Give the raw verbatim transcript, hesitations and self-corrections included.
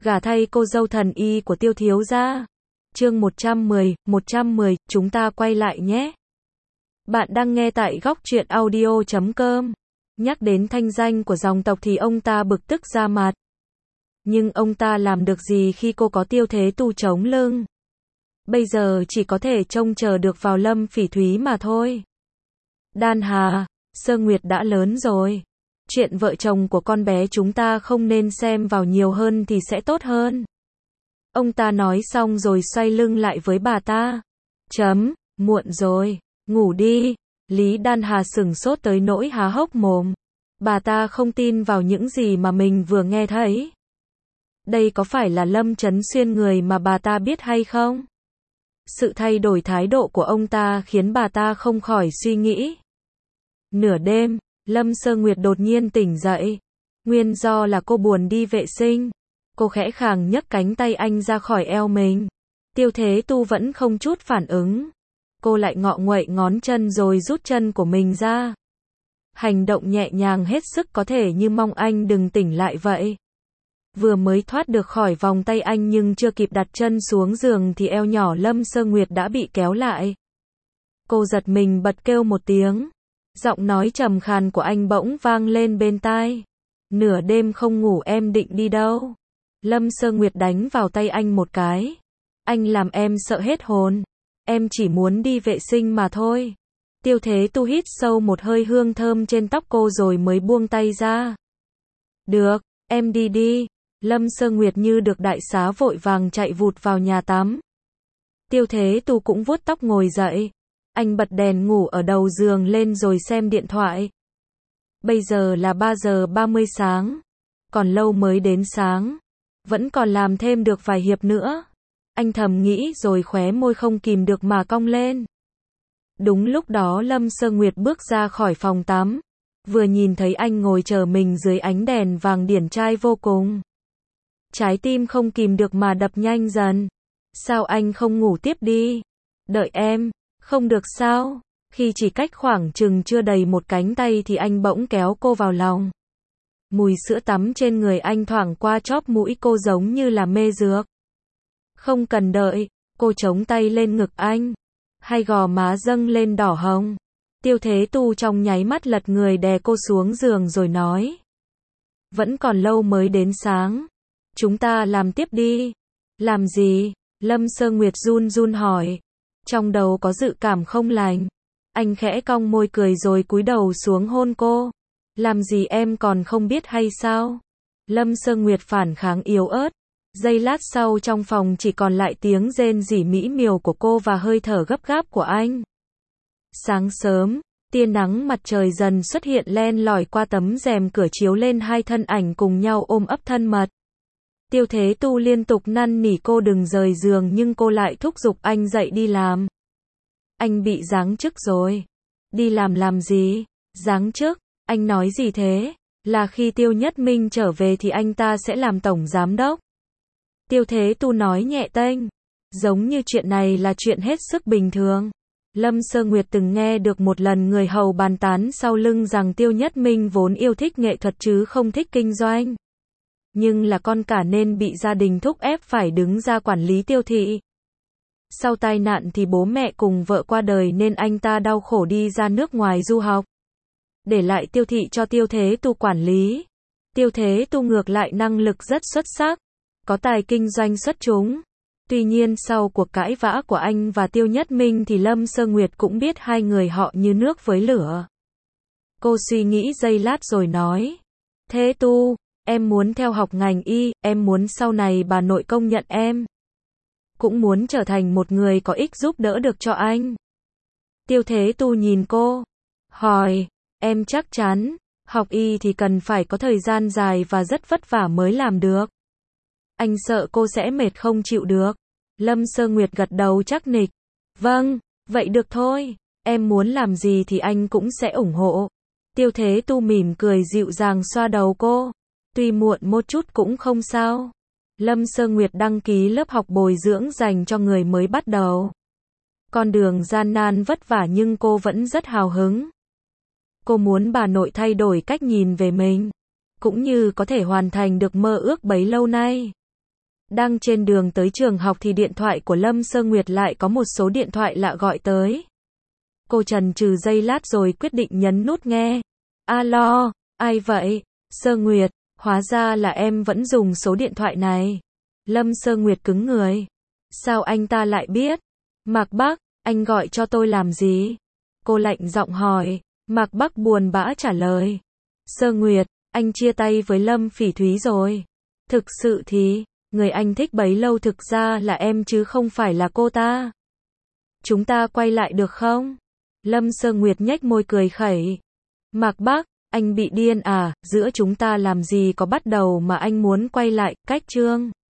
Gả thay cô dâu thần y của Tiêu thiếu gia. Chương một trăm mười, một trăm mười, chúng ta quay lại nhé. Bạn đang nghe tại góc truyện audio chấm com. Nhắc đến thanh danh của dòng tộc thì ông ta bực tức ra mặt. Nhưng ông ta làm được gì khi cô có Tiêu Thế Tu chống lưng? Bây giờ chỉ có thể trông chờ được vào Lâm Phỉ Thúy mà thôi. Đan Hà, Sơ Nguyệt đã lớn rồi. Chuyện vợ chồng của con bé chúng ta không nên xem vào nhiều hơn thì sẽ tốt hơn. Ông ta nói xong rồi xoay lưng lại với bà ta. Chấm, muộn rồi, ngủ đi. Lý Đan Hà sửng sốt tới nỗi há hốc mồm. Bà ta không tin vào những gì mà mình vừa nghe thấy. Đây có phải là Lâm Chấn Xuyên người mà bà ta biết hay không? Sự thay đổi thái độ của ông ta khiến bà ta không khỏi suy nghĩ. Nửa đêm, Lâm Sơ Nguyệt đột nhiên tỉnh dậy. Nguyên do là cô buồn đi vệ sinh. Cô khẽ khàng nhấc cánh tay anh ra khỏi eo mình. Tiêu Thế Tu vẫn không chút phản ứng. Cô lại ngọ nguậy ngón chân rồi rút chân của mình ra. Hành động nhẹ nhàng hết sức có thể như mong anh đừng tỉnh lại vậy. Vừa mới thoát được khỏi vòng tay anh nhưng chưa kịp đặt chân xuống giường thì eo nhỏ Lâm Sơ Nguyệt đã bị kéo lại. Cô giật mình bật kêu một tiếng. Giọng nói trầm khàn của anh bỗng vang lên bên tai. Nửa đêm không ngủ em định đi đâu? Lâm Sơ Nguyệt đánh vào tay anh một cái. Anh làm em sợ hết hồn. Em chỉ muốn đi vệ sinh mà thôi. Tiêu Thế Tu hít sâu một hơi hương thơm trên tóc cô rồi mới buông tay ra. Được, em đi đi. Lâm Sơ Nguyệt như được đại xá vội vàng chạy vụt vào nhà tắm. Tiêu Thế Tu cũng vuốt tóc ngồi dậy. Anh bật đèn ngủ ở đầu giường lên rồi xem điện thoại. Bây giờ là ba giờ ba mươi sáng. Còn lâu mới đến sáng. Vẫn còn làm thêm được vài hiệp nữa. Anh thầm nghĩ rồi khóe môi không kìm được mà cong lên. Đúng lúc đó Lâm Sơ Nguyệt bước ra khỏi phòng tắm. Vừa nhìn thấy anh ngồi chờ mình dưới ánh đèn vàng điển trai vô cùng. Trái tim không kìm được mà đập nhanh dần. Sao anh không ngủ tiếp đi? Đợi em. Không được sao? Khi chỉ cách khoảng chừng chưa đầy một cánh tay thì anh bỗng kéo cô vào lòng. Mùi sữa tắm trên người anh thoảng qua chóp mũi cô giống như là mê dược. Không cần đợi, cô chống tay lên ngực anh. Hai gò má dâng lên đỏ hồng. Tiêu Thế Tu trong nháy mắt lật người đè cô xuống giường rồi nói. Vẫn còn lâu mới đến sáng. Chúng ta làm tiếp đi. Làm gì? Lâm Sơ Nguyệt run run hỏi. Trong đầu có dự cảm không lành. Anh khẽ cong môi cười rồi cúi đầu xuống hôn cô. Làm gì em còn không biết hay sao? Lâm Sơ Nguyệt phản kháng yếu ớt. Giây lát sau trong phòng chỉ còn lại tiếng rên rỉ mỹ miều của cô và hơi thở gấp gáp của anh. Sáng sớm, tia nắng mặt trời dần xuất hiện len lỏi qua tấm rèm cửa chiếu lên hai thân ảnh cùng nhau ôm ấp thân mật. Tiêu Thế Tu liên tục năn nỉ cô đừng rời giường nhưng cô lại thúc giục anh dậy đi làm. Anh bị giáng chức rồi. Đi làm làm gì? Giáng chức? Anh nói gì thế? Là khi Tiêu Nhất Minh trở về thì anh ta sẽ làm tổng giám đốc. Tiêu Thế Tu nói nhẹ tênh. Giống như chuyện này là chuyện hết sức bình thường. Lâm Sơ Nguyệt từng nghe được một lần người hầu bàn tán sau lưng rằng Tiêu Nhất Minh vốn yêu thích nghệ thuật chứ không thích kinh doanh. Nhưng là con cả nên bị gia đình thúc ép phải đứng ra quản lý Tiêu thị. Sau tai nạn thì bố mẹ cùng vợ qua đời nên anh ta đau khổ đi ra nước ngoài du học. Để lại Tiêu thị cho Tiêu Thế Tu quản lý. Tiêu Thế Tu ngược lại năng lực rất xuất sắc. Có tài kinh doanh xuất chúng. Tuy nhiên sau cuộc cãi vã của anh và Tiêu Nhất Minh thì Lâm Sơ Nguyệt cũng biết hai người họ như nước với lửa. Cô suy nghĩ giây lát rồi nói. Thế Tu, em muốn theo học ngành y, em muốn sau này bà nội công nhận em. Cũng muốn trở thành một người có ích giúp đỡ được cho anh. Tiêu Thế Tu nhìn cô. Hỏi, em chắc chắn, học y thì cần phải có thời gian dài và rất vất vả mới làm được. Anh sợ cô sẽ mệt không chịu được. Lâm Sơ Nguyệt gật đầu chắc nịch. Vâng, vậy được thôi. Em muốn làm gì thì anh cũng sẽ ủng hộ. Tiêu Thế Tu mỉm cười dịu dàng xoa đầu cô. Tuy muộn một chút cũng không sao. Lâm Sơ Nguyệt đăng ký lớp học bồi dưỡng dành cho người mới bắt đầu. Con đường gian nan vất vả nhưng cô vẫn rất hào hứng. Cô muốn bà nội thay đổi cách nhìn về mình. Cũng như có thể hoàn thành được mơ ước bấy lâu nay. Đang trên đường tới trường học thì điện thoại của Lâm Sơ Nguyệt lại có một số điện thoại lạ gọi tới. Cô chần chừ giây lát rồi quyết định nhấn nút nghe. Alo, ai vậy? Sơ Nguyệt, hóa ra là em vẫn dùng số điện thoại này. Lâm Sơ Nguyệt cứng người. Sao anh ta lại biết? Mạc Bắc, anh gọi cho tôi làm gì? Cô lạnh giọng hỏi. Mạc Bắc buồn bã trả lời. Sơ Nguyệt, anh chia tay với Lâm Phỉ Thúy rồi. Thực sự thì, người anh thích bấy lâu thực ra là em chứ không phải là cô ta. Chúng ta quay lại được không? Lâm Sơ Nguyệt nhếch môi cười khẩy. Mạc Bắc, anh bị điên à, giữa chúng ta làm gì có bắt đầu mà anh muốn quay lại, cách chương.